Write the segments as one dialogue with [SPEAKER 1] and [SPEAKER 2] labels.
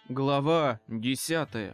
[SPEAKER 1] Глава 10.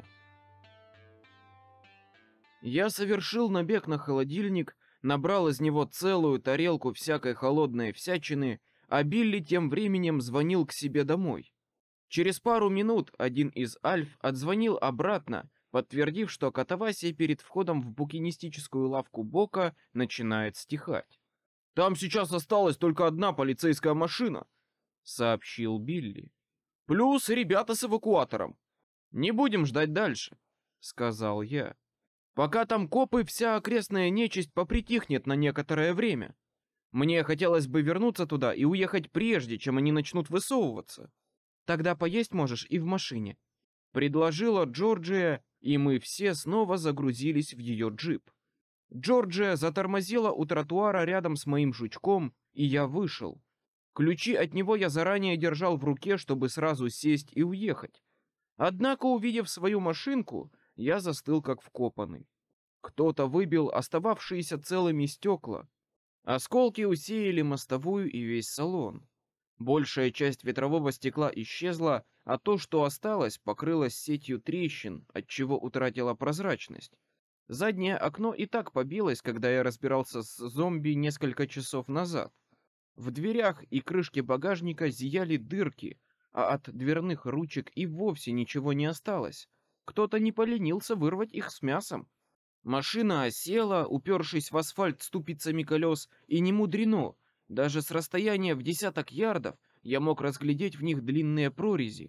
[SPEAKER 1] Я совершил набег на холодильник, набрал из него целую тарелку всякой холодной всячины, а Билли тем временем звонил к себе домой. Через пару минут один из альф отзвонил обратно, подтвердив, что катавасия перед входом в букинистическую лавку Бока начинает стихать. «Там сейчас осталась только одна полицейская машина», — сообщил Билли. «Плюс ребята с эвакуатором. Не будем ждать дальше», — сказал я. «Пока там копы, вся окрестная нечисть попритихнет на некоторое время. Мне хотелось бы вернуться туда и уехать прежде, чем они начнут высовываться». «Тогда поесть можешь и в машине», — предложила Джорджия, и мы все снова загрузились в ее джип. Джорджия затормозила у тротуара рядом с моим жучком, и я вышел. Ключи от него я заранее держал в руке, чтобы сразу сесть и уехать. Однако, увидев свою машинку, я застыл как вкопанный. Кто-то выбил остававшиеся целыми стекла. Осколки усеяли мостовую и весь салон. Большая часть ветрового стекла исчезла, а то, что осталось, покрылось сетью трещин, отчего утратило прозрачность. Заднее окно и так побилось, когда я разбирался с зомби несколько часов назад. В дверях и крышке багажника зияли дырки, а от дверных ручек и вовсе ничего не осталось. Кто-то не поленился вырвать их с мясом. Машина осела, упершись в асфальт ступицами колес, и не мудрено. Даже с расстояния в десяток ярдов я мог разглядеть в них длинные прорези.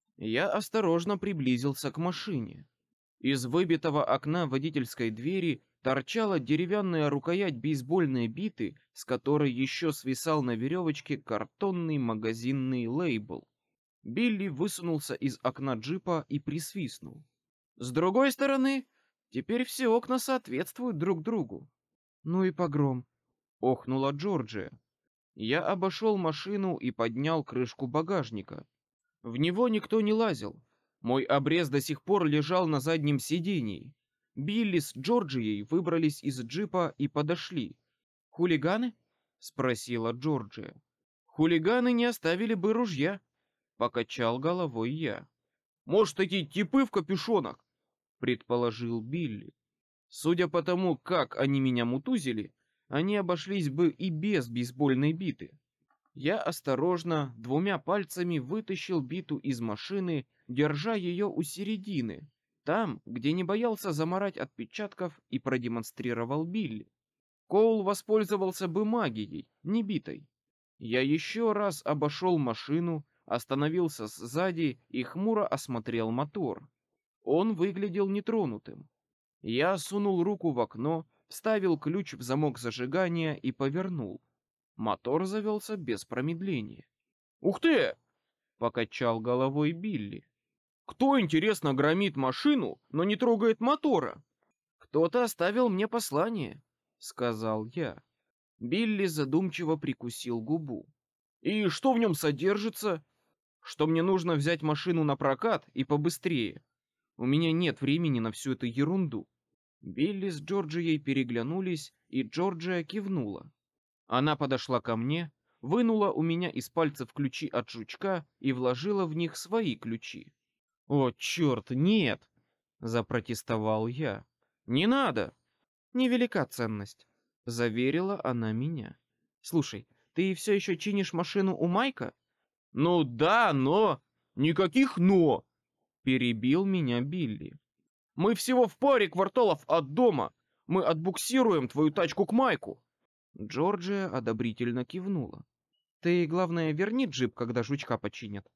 [SPEAKER 1] Я осторожно приблизился к машине. Из выбитого окна водительской двери торчала деревянная рукоять бейсбольной биты, с которой еще свисал на веревочке картонный магазинный лейбл. Билли высунулся из окна джипа и присвистнул. С другой стороны, теперь все окна соответствуют друг другу. Ну и погром, охнула Джорджия. Я обошел машину и поднял крышку багажника. В него никто не лазил. Мой обрез до сих пор лежал на заднем сидении. Билли с Джорджией выбрались из джипа и подошли. «Хулиганы?» — спросила Джорджия. «Хулиганы не оставили бы ружья», — покачал головой я. «Может, такие типы в капюшонах?» — предположил Билли. Судя по тому, как они меня мутузили, они обошлись бы и без бейсбольной биты. Я осторожно двумя пальцами вытащил биту из машины, держа ее у середины, там, где не боялся замарать отпечатков, и продемонстрировал Билли. Коул воспользовался бы магией, не битой. Я еще раз обошел машину, остановился сзади и хмуро осмотрел мотор. Он выглядел нетронутым. Я сунул руку в окно, вставил ключ в замок зажигания и повернул. Мотор завелся без промедления. «Ух ты!» — покачал головой Билли. «Кто, интересно, громит машину, но не трогает мотора?» «Кто-то оставил мне послание», — сказал я. Билли задумчиво прикусил губу. «И что в нем содержится?» «Что мне нужно взять машину на прокат и побыстрее. У меня нет времени на всю эту ерунду». Билли с Джорджией переглянулись, и Джорджия кивнула. Она подошла ко мне, вынула у меня из пальцев ключи от жучка и вложила в них свои ключи. «О, черт, нет!» — запротестовал я. «Не надо!» «Невелика ценность», — заверила она меня. «Слушай, ты все еще чинишь машину у Майка?» «Ну да, но...» «Никаких «но!» — перебил меня Билли. «Мы всего в паре кварталов от дома. Мы отбуксируем твою тачку к Майку». Джорджия одобрительно кивнула. «Ты, главное, верни джип, когда жучка починят».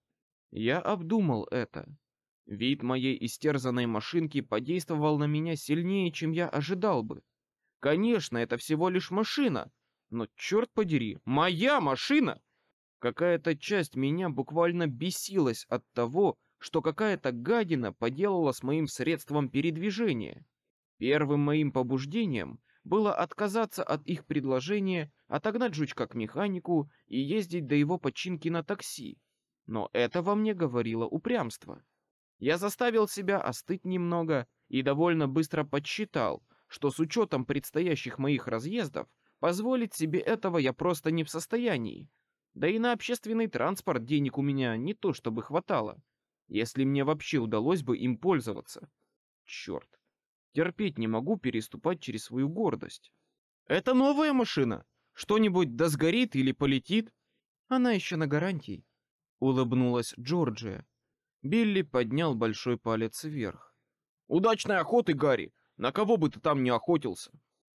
[SPEAKER 1] Я обдумал это. Вид моей истерзанной машинки подействовал на меня сильнее, чем я ожидал бы. Конечно, это всего лишь машина, но, черт подери, моя машина! Какая-то часть меня буквально бесилась от того, что какая-то гадина поделала с моим средством передвижения. Первым моим побуждением было отказаться от их предложения, отогнать жучка к механику и ездить до его починки на такси. Но это во мне говорило упрямство. Я заставил себя остыть немного и довольно быстро подсчитал, что с учетом предстоящих моих разъездов, позволить себе этого я просто не в состоянии. Да и на общественный транспорт денег у меня не то чтобы хватало. если мне вообще удалось бы им пользоваться. Черт, терпеть не могу переступать через свою гордость. Это новая машина? Что-нибудь да сгорит или полетит? Она еще на гарантии, улыбнулась Джорджия. Билли поднял большой палец вверх. Удачной охоты, Гарри! На кого бы ты там ни охотился?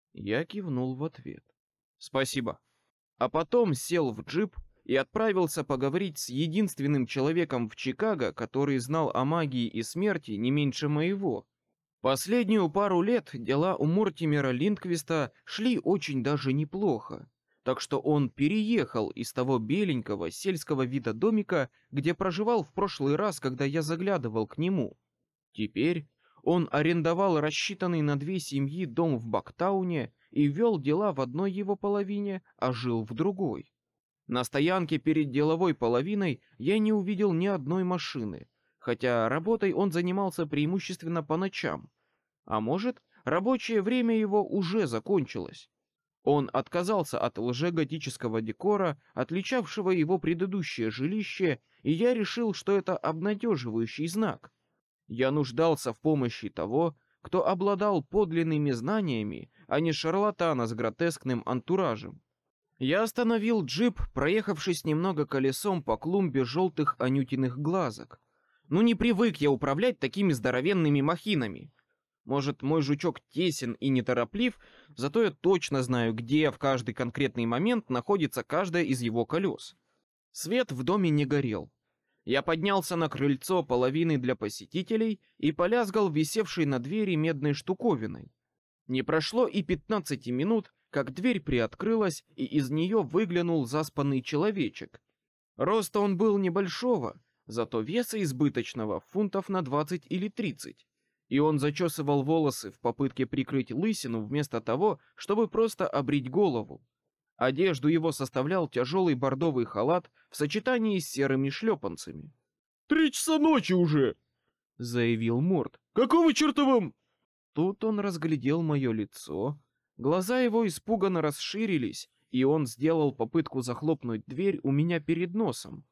[SPEAKER 1] Я кивнул в ответ. Спасибо. А потом сел в джип и отправился поговорить с единственным человеком в Чикаго, который знал о магии и смерти не меньше моего. Последнюю пару лет дела у Мортимера Линдквиста шли очень даже неплохо, так что он переехал из того беленького сельского вида домика, где проживал в прошлый раз, когда я заглядывал к нему. Теперь он арендовал рассчитанный на 2 семьи дом в Бактауне и вел дела в одной его половине, а жил в другой. На стоянке перед деловой половиной я не увидел ни одной машины, хотя работой он занимался преимущественно по ночам. А может, рабочее время его уже закончилось. Он отказался от лжеготического декора, отличавшего его предыдущее жилище, и я решил, что это обнадеживающий знак. Я нуждался в помощи того, кто обладал подлинными знаниями, а не шарлатана с гротескным антуражем. Я остановил джип, проехавшись немного колесом по клумбе желтых анютиных глазок. Ну не привык я управлять такими здоровенными махинами. Может, мой жучок тесен и нетороплив, зато я точно знаю, где в каждый конкретный момент находится каждое из его колес. Свет в доме не горел. Я поднялся на крыльцо половины для посетителей и полязгал висевшей на двери медной штуковиной. Не прошло и 15 минут, как дверь приоткрылась, и из нее выглянул заспанный человечек. Роста он был небольшого, зато веса избыточного фунтов на 20 или 30. И он зачесывал волосы в попытке прикрыть лысину вместо того, чтобы просто обрить голову. Одежду его составлял тяжелый бордовый халат в сочетании с серыми шлепанцами. 3 часа ночи уже, заявил Морт. Какого черта вам? Тут он разглядел мое лицо. Глаза его испуганно расширились, и он сделал попытку захлопнуть дверь у меня перед носом.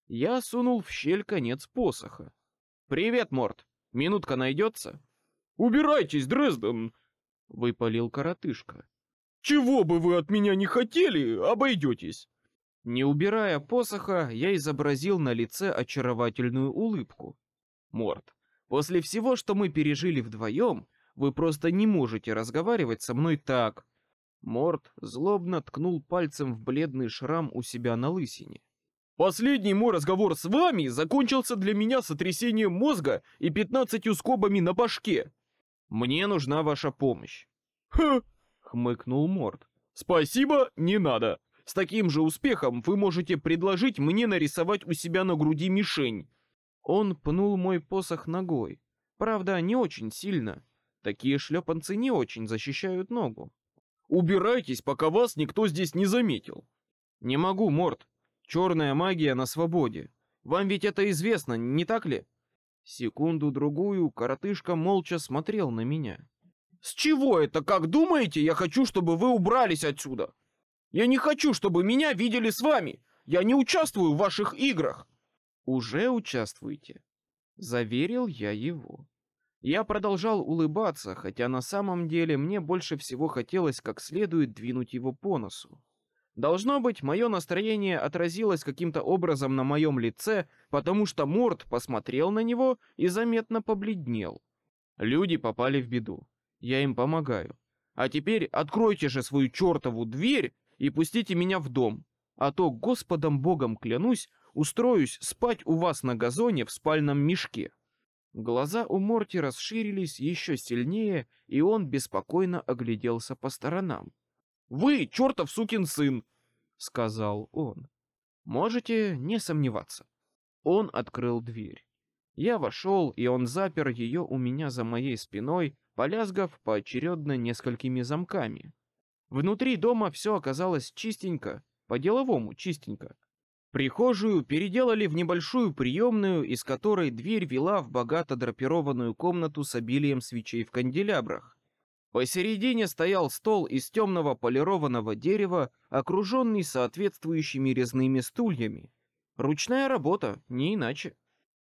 [SPEAKER 1] Я сунул в щель конец посоха. Привет, Морт. Минутка найдется? Убирайтесь, Дрезден, выпалил коротышка. Чего бы вы от меня не хотели, обойдетесь. Не убирая посоха, я изобразил на лице очаровательную улыбку. Морт, после всего, что мы пережили вдвоем, вы просто не можете разговаривать со мной так. Морт злобно ткнул пальцем в бледный шрам у себя на лысине. Последний мой разговор с вами закончился для меня сотрясением мозга и 15 скобами на башке. Мне нужна ваша помощь. Ха! Хмыкнул Морт. Спасибо, не надо. С таким же успехом вы можете предложить мне нарисовать у себя на груди мишень. Он пнул мой посох ногой. Правда, не очень сильно. Такие шлепанцы не очень защищают ногу. Убирайтесь, пока вас никто здесь не заметил. Не могу, Морт. Черная магия на свободе. Вам ведь это известно, не так ли? Секунду-другую коротышка молча смотрел на меня. С чего это, как думаете, я хочу, чтобы вы убрались отсюда? Я не хочу, чтобы меня видели с вами. Я не участвую в ваших играх. Уже участвуете, заверил я его. Я продолжал улыбаться, хотя на самом деле мне больше всего хотелось как следует двинуть его по носу. Должно быть, мое настроение отразилось каким-то образом на моем лице, потому что Морт посмотрел на него и заметно побледнел. Люди попали в беду. Я им помогаю. А теперь откройте же свою чертову дверь и пустите меня в дом, а то, Господом Богом клянусь, устроюсь спать у вас на газоне в спальном мешке. Глаза у Морти расширились еще сильнее, и он беспокойно огляделся по сторонам. «Вы, чертов сукин сын!» — сказал он. «Можете не сомневаться». Он открыл дверь. Я вошел, и он запер ее у меня за моей спиной, полязгав поочередно несколькими замками. Внутри дома все оказалось чистенько, по-деловому чистенько. Прихожую переделали в небольшую приемную, из которой дверь вела в богато драпированную комнату с обилием свечей в канделябрах. Посередине стоял стол из темного полированного дерева, окруженный соответствующими резными стульями. Ручная работа, не иначе.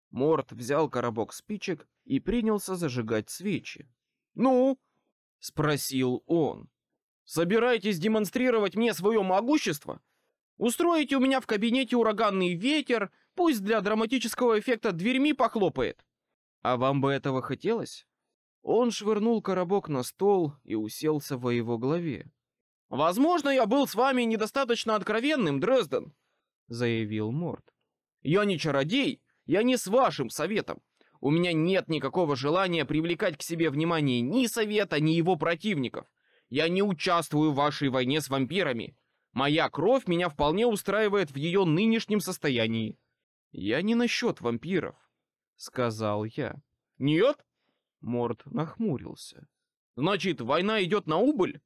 [SPEAKER 1] Морт взял коробок спичек и принялся зажигать свечи. «Ну?» — спросил он. «Собираетесь демонстрировать мне свое могущество? Устроите у меня в кабинете ураганный ветер, пусть для драматического эффекта дверьми похлопает. А вам бы этого хотелось?» Он швырнул коробок на стол и уселся во его главе. «Возможно, я был с вами недостаточно откровенным, Дрезден», — заявил Морт. «Я не чародей, я не с вашим советом. У меня нет никакого желания привлекать к себе внимание ни совета, ни его противников. Я не участвую в вашей войне с вампирами. Моя кровь меня вполне устраивает в ее нынешнем состоянии». «Я не насчет вампиров», — сказал я. «Нет?» — Морт нахмурился. «Значит, война идет на убыль?»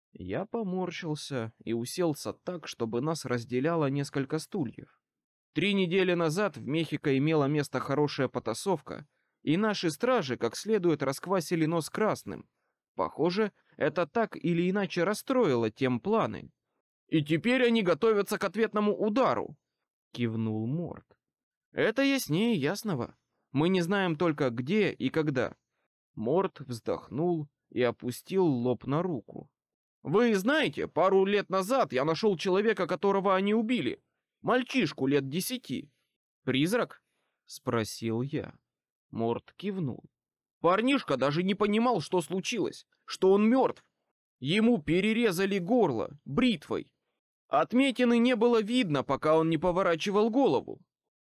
[SPEAKER 1] Я поморщился и уселся так, чтобы нас разделяло несколько стульев. 3 недели назад в Мехико имела место хорошая потасовка, и наши стражи как следует расквасили нос красным. Похоже, это так или иначе расстроило тем планы. «И теперь они готовятся к ответному удару», — кивнул Морт. «Это яснее ясного. Мы не знаем только где и когда». Морт вздохнул и опустил лоб на руку. «Вы знаете, пару лет назад я нашел человека, которого они убили. Мальчишку лет 10. Призрак?» — спросил я. Морт кивнул. «Парнишка даже не понимал, что случилось, что он мертв. Ему перерезали горло бритвой. Отметины не было видно, пока он не поворачивал голову.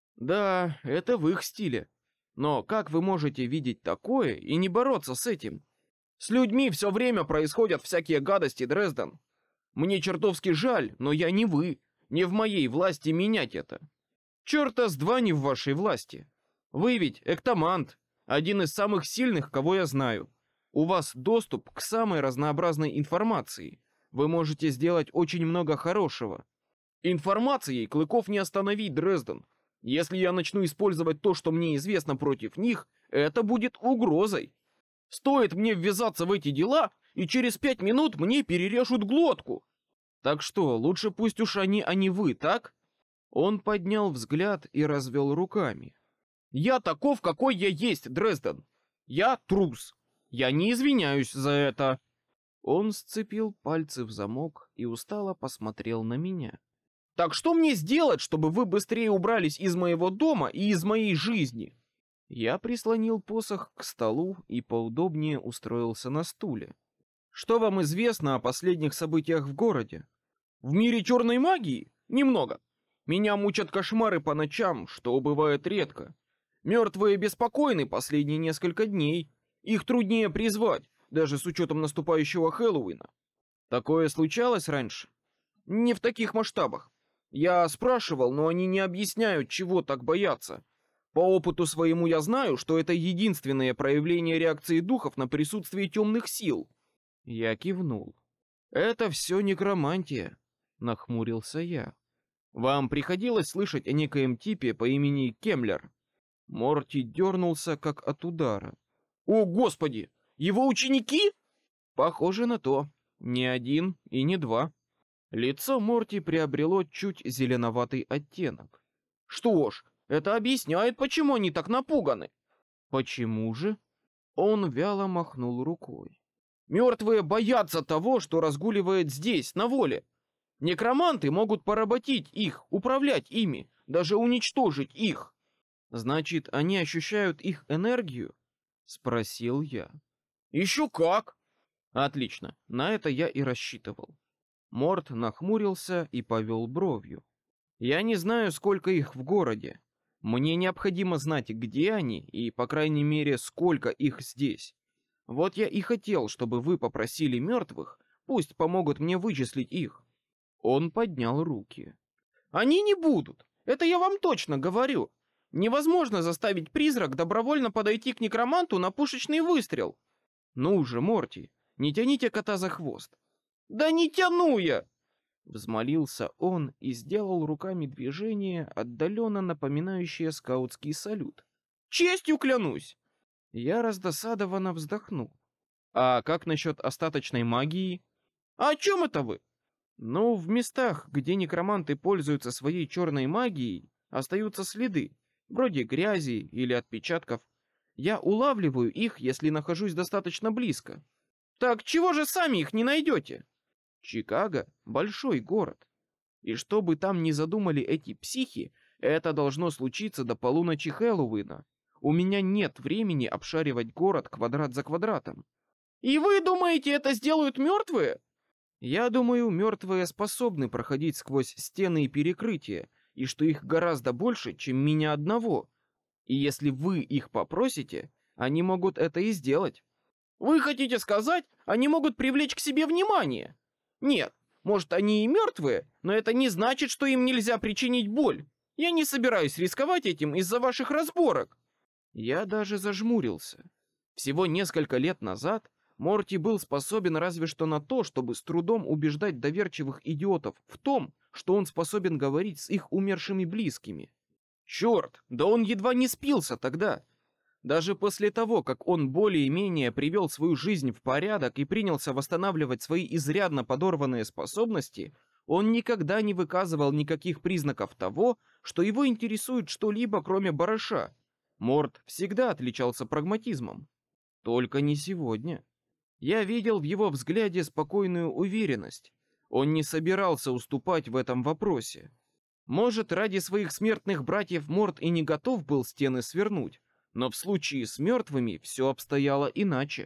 [SPEAKER 1] Да, это в их стиле. Но как вы можете видеть такое и не бороться с этим? С людьми все время происходят всякие гадости, Дрезден. Мне чертовски жаль, но я не вы, не в моей власти менять это. Черта с два не в вашей власти. Вы ведь эктомант, один из самых сильных, кого я знаю. У вас доступ к самой разнообразной информации. Вы можете сделать очень много хорошего. Информацией клыков не остановить, Дрезден. Если я начну использовать то, что мне известно против них, это будет угрозой. Стоит мне ввязаться в эти дела, и через 5 минут мне перережут глотку. Так что, лучше пусть уж они, а не вы, так?» Он поднял взгляд и развел руками. «Я таков, какой я есть, Дрезден. Я трус. Я не извиняюсь за это». Он сцепил пальцы в замок и устало посмотрел на меня. «Так что мне сделать, чтобы вы быстрее убрались из моего дома и из моей жизни?» Я прислонил посох к столу и поудобнее устроился на стуле. «Что вам известно о последних событиях в городе?» «В мире черной магии? Немного. Меня мучат кошмары по ночам, что бывает редко. Мертвые беспокойны последние несколько дней. Их труднее призвать, даже с учетом наступающего Хэллоуина. Такое случалось раньше? Не в таких масштабах. Я спрашивал, но они не объясняют, чего так бояться. По опыту своему я знаю, что это единственное проявление реакции духов на присутствие темных сил». Я кивнул. «Это все некромантия», — нахмурился я. «Вам приходилось слышать о некоем типе по имени Кемлер?» Морти дернулся, как от удара. «О, Господи! Его ученики?» «Похоже на то. Не один и не два». Лицо Морти приобрело чуть зеленоватый оттенок. «Что ж, это объясняет, почему они так напуганы». «Почему же?» Он вяло махнул рукой. «Мертвые боятся того, что разгуливает здесь, на воле. Некроманты могут поработить их, управлять ими, даже уничтожить их». «Значит, они ощущают их энергию?» — спросил я. «Еще как!» «Отлично, на это я и рассчитывал». Морт нахмурился и повел бровью. «Я не знаю, сколько их в городе. Мне необходимо знать, где они и, по крайней мере, сколько их здесь. Вот я и хотел, чтобы вы попросили мертвых, пусть помогут мне вычислить их». Он поднял руки. «Они не будут, это я вам точно говорю. Невозможно заставить призрак добровольно подойти к некроманту на пушечный выстрел». «Ну же, Морти, не тяните кота за хвост». «Да не тяну я!» Взмолился он и сделал руками движение, отдаленно напоминающее скаутский салют. «Честью клянусь!» Я раздосадованно вздохнул. «А как насчет остаточной магии?» «А о чем это вы?» «Ну, в местах, где некроманты пользуются своей черной магией, остаются следы. вроде грязи или отпечатков. Я улавливаю их, если нахожусь достаточно близко. Так чего же сами их не найдете? Чикаго — большой город. И что бы там ни задумали эти психи, это должно случиться до полуночи Хэллоуина. У меня нет времени обшаривать город квадрат за квадратом. И вы думаете, это сделают мертвые? Я думаю, мертвые способны проходить сквозь стены и перекрытия, и что их гораздо больше, чем меня одного. И если вы их попросите, они могут это и сделать. Вы хотите сказать, они могут привлечь к себе внимание? Нет, может, они и мертвые, но это не значит, что им нельзя причинить боль. Я не собираюсь рисковать этим из-за ваших разборок. Я даже зажмурился. Всего несколько лет назад Морти был способен разве что на то, чтобы с трудом убеждать доверчивых идиотов в том, что он способен говорить с их умершими близкими. Черт, да он едва не спился тогда. Даже после того, как он более-менее привел свою жизнь в порядок и принялся восстанавливать свои изрядно подорванные способности, он никогда не выказывал никаких признаков того, что его интересует что-либо, кроме барыша. Морт всегда отличался прагматизмом. Только не сегодня. Я видел в его взгляде спокойную уверенность. Он не собирался уступать в этом вопросе. Может, ради своих смертных братьев Морт и не готов был стены свернуть, но в случае с мертвыми все обстояло иначе.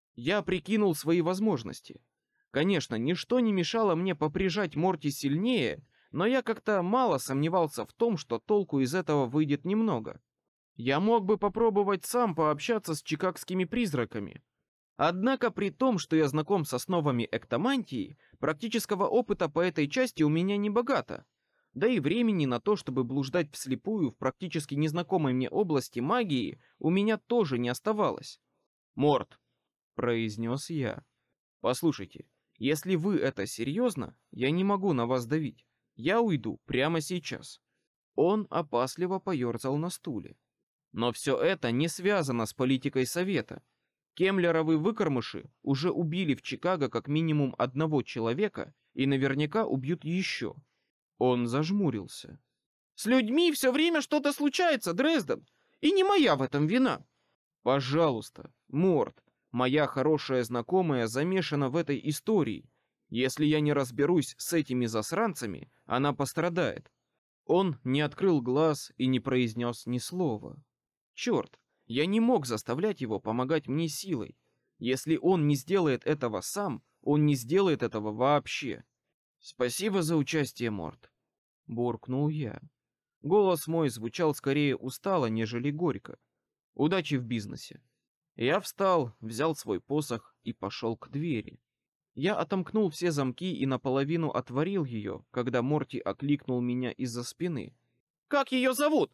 [SPEAKER 1] Я прикинул свои возможности. Конечно, ничто не мешало мне поприжать Морти сильнее, но я как-то мало сомневался в том, что толку из этого выйдет немного. Я мог бы попробовать сам пообщаться с чикагскими призраками. Однако при том, что я знаком с основами эктомантии, практического опыта по этой части у меня не богато. Да и времени на то, чтобы блуждать вслепую в практически незнакомой мне области магии, у меня тоже не оставалось. «Морт», — произнес я, — «послушайте, если вы это серьезно, я не могу на вас давить. Я уйду прямо сейчас». Он опасливо поерзал на стуле. «Но все это не связано с политикой Совета. Кемлеровы выкормыши уже убили в Чикаго как минимум одного человека и наверняка убьют еще». Он зажмурился. «С людьми все время что-то случается, Дрезден, и не моя в этом вина». «Пожалуйста, Морт, моя хорошая знакомая замешана в этой истории. Если я не разберусь с этими засранцами, она пострадает». Он не открыл глаз и не произнес ни слова. Черт, я не мог заставлять его помогать мне силой. Если он не сделает этого сам, он не сделает этого вообще. «Спасибо за участие, Морт», — буркнул я. Голос мой звучал скорее устало, нежели горько. «Удачи в бизнесе». Я встал, взял свой посох и пошел к двери. Я отомкнул все замки и наполовину отворил ее, когда Морти окликнул меня из-за спины. «Как ее зовут?»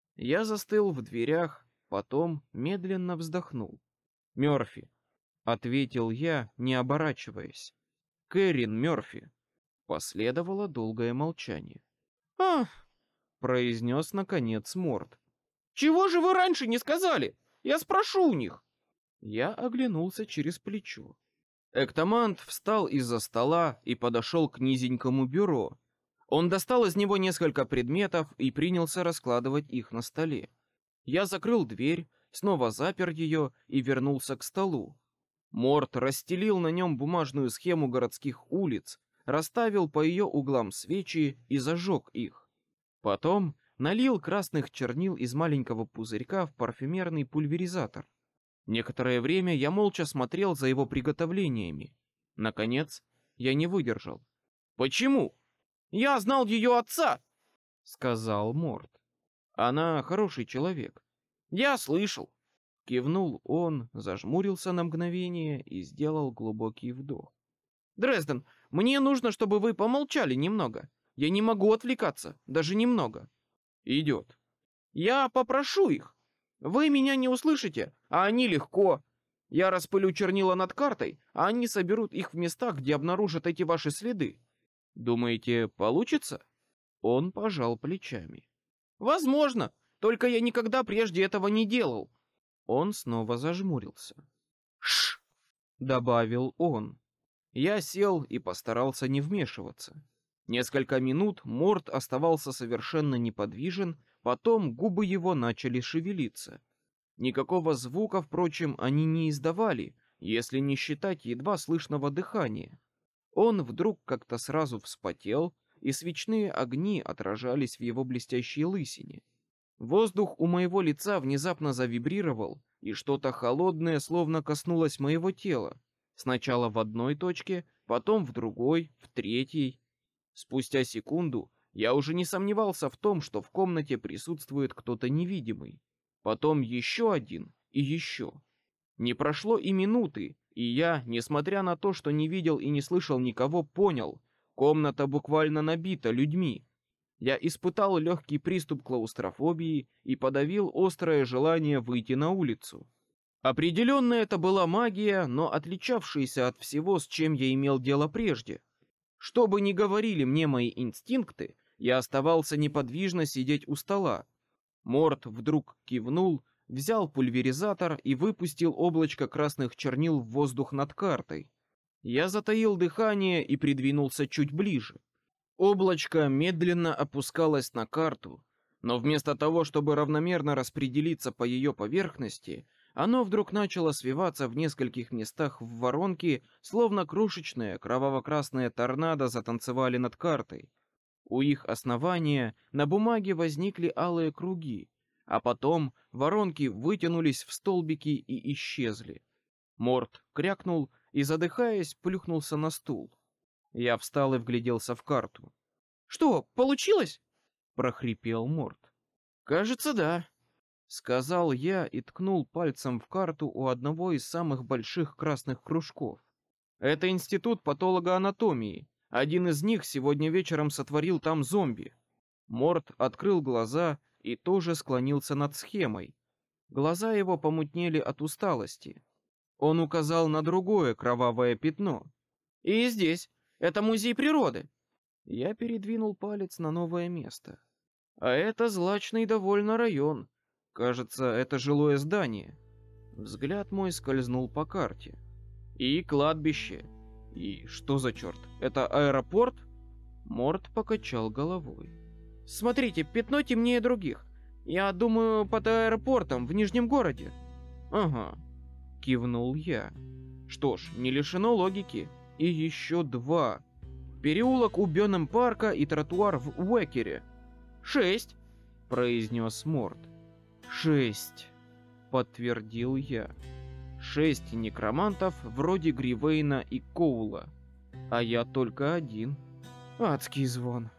[SPEAKER 1] Я застыл в дверях, потом медленно вздохнул. «Мёрфи», — ответил я, не оборачиваясь. «Кэррин Мёрфи». Последовало долгое молчание. «Ах!» — произнес наконец Морт. «Чего же вы раньше не сказали? Я спрошу у них». Я оглянулся через плечо. Эктомант встал из-за стола и подошел к низенькому бюро. Он достал из него несколько предметов и принялся раскладывать их на столе. Я закрыл дверь, снова запер ее и вернулся к столу. Морт расстелил на нем бумажную схему городских улиц, расставил по ее углам свечи и зажег их. Потом налил красных чернил из маленького пузырька в парфюмерный пульверизатор. Некоторое время я молча смотрел за его приготовлениями. Наконец, я не выдержал. «Почему? Я знал ее отца!» — сказал Морт. «Она хороший человек». «Я слышал». Кивнул он, зажмурился на мгновение и сделал глубокий вдох. «Дрезден, мне нужно, чтобы вы помолчали немного. Я не могу отвлекаться, даже немного». «Идет». «Я попрошу их. Вы меня не услышите, а они легко. Я распылю чернила над картой, а они соберут их в местах, где обнаружат эти ваши следы. Думаете, получится?» Он пожал плечами. «Возможно, только я никогда прежде этого не делал». Он снова зажмурился. «Шш!» — добавил он. Я сел и постарался не вмешиваться. Несколько минут Морт оставался совершенно неподвижен, потом губы его начали шевелиться. Никакого звука, впрочем, они не издавали, если не считать едва слышного дыхания. Он вдруг как-то сразу вспотел, и свечные огни отражались в его блестящей лысине. Воздух у моего лица внезапно завибрировал, и что-то холодное словно коснулось моего тела. Сначала в одной точке, потом в другой, в третьей. Спустя секунду я уже не сомневался в том, что в комнате присутствует кто-то невидимый. Потом еще один и еще. Не прошло и минуты, и я, несмотря на то, что не видел и не слышал никого, понял: комната буквально набита людьми. Я испытал легкий приступ клаустрофобии и подавил острое желание выйти на улицу. Определенно это была магия, но отличавшаяся от всего, с чем я имел дело прежде. Что бы ни говорили мне мои инстинкты, я оставался неподвижно сидеть у стола. Морт вдруг кивнул, взял пульверизатор и выпустил облачко красных чернил в воздух над картой. Я затаил дыхание и придвинулся чуть ближе. Облачко медленно опускалось на карту, но вместо того, чтобы равномерно распределиться по ее поверхности, оно вдруг начало свиваться в нескольких местах в воронке, словно крошечные кроваво-красные торнадо затанцевали над картой. У их основания на бумаге возникли алые круги, а потом воронки вытянулись в столбики и исчезли. Морт крякнул и, задыхаясь, плюхнулся на стул. Я встал и вгляделся в карту. «Что, получилось?» — прохрипел Морт. «Кажется, да», — сказал я и ткнул пальцем в карту у одного из самых больших красных кружков. «Это институт патологоанатомии. Один из них сегодня вечером сотворил там зомби». Морт открыл глаза и тоже склонился над схемой. Глаза его помутнели от усталости. Он указал на другое кровавое пятно. «И здесь. Это музей природы». Я передвинул палец на новое место. А это злачный довольно район. Кажется, это жилое здание. Взгляд мой скользнул по карте. И кладбище. И что за черт? Это аэропорт? Морт покачал головой. Смотрите, пятно темнее других. Я думаю, под аэропортом в Нижнем городе. Ага, кивнул я. Что ж, не лишено логики. И еще два. Переулок у Бёнем-парка и тротуар в Уэкере. 6, произнес Морт. 6, подтвердил я. 6 некромантов вроде Гривейна и Коула. А я только один. Адский звон.